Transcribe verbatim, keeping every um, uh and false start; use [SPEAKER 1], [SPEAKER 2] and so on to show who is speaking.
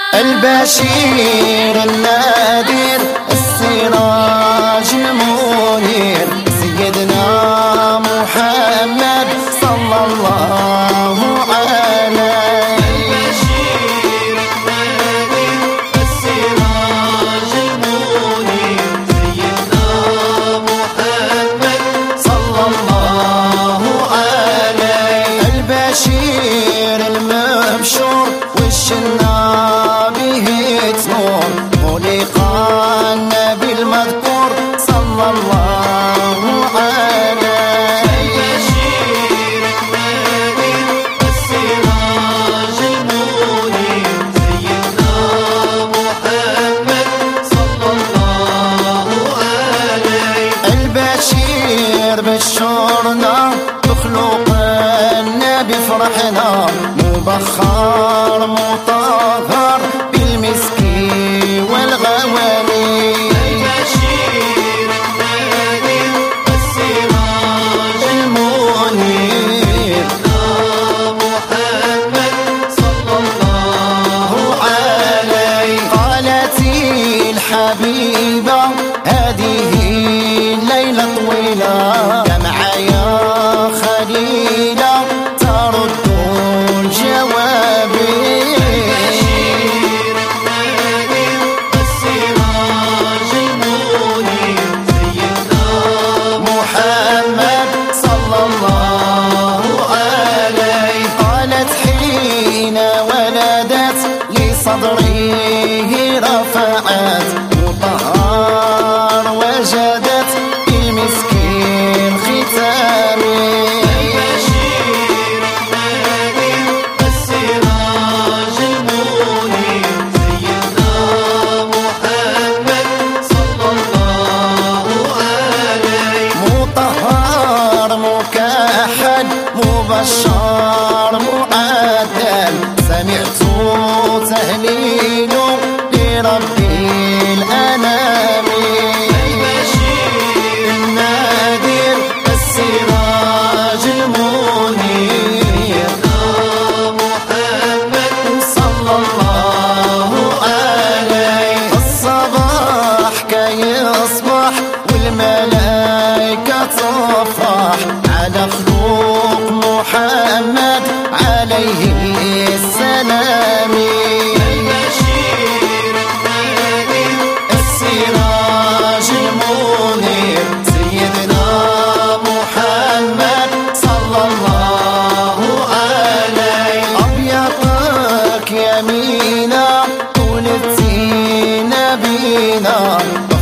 [SPEAKER 1] البشير النادر السراج المنير سيدنا محمد صلى الله عليه.
[SPEAKER 2] البشير النادر السراج المنير سيدنا محمد صلى الله عليه.
[SPEAKER 1] البشير المبشور والشنابه تنور خلق النبي المذكور صلى الله عليه.
[SPEAKER 2] البشير النادر السراج المنير سيدنا محمد صلى الله عليه.
[SPEAKER 1] البشير بشرنا بخلق النبي فرحنا مبخر مطهر بالمسكي والغوالي.
[SPEAKER 2] البشير النادر السراج
[SPEAKER 1] المنير
[SPEAKER 2] محمد صلى الله
[SPEAKER 1] عليه. قالت الحبيبة هذه الليلة طويلة دمعة يا خليلة ترد الجواب.
[SPEAKER 2] البشير النادر السراج المنير سيدنا
[SPEAKER 1] محمد صلى الله عليه. قالت حين ولدت لصدره رفعت مطهر وجدت بالمسكين ختامي.
[SPEAKER 2] البشير النادر السراج المنير سيدنا محمد صلى الله عليه.
[SPEAKER 1] مطهر مكحل مبشر معدل سمعت تهليل لرب الأنام.
[SPEAKER 2] البشير
[SPEAKER 1] النادر السراج المنير
[SPEAKER 2] محمد
[SPEAKER 1] صلى الله عليه. الصباح كي يصبح والملائكة تفرح على خلوق محمد عليه السلام.
[SPEAKER 2] البشير النادر
[SPEAKER 1] السراج المنير سيدنا محمد صلى الله عليه. أبيضك يمينا طول التين بينا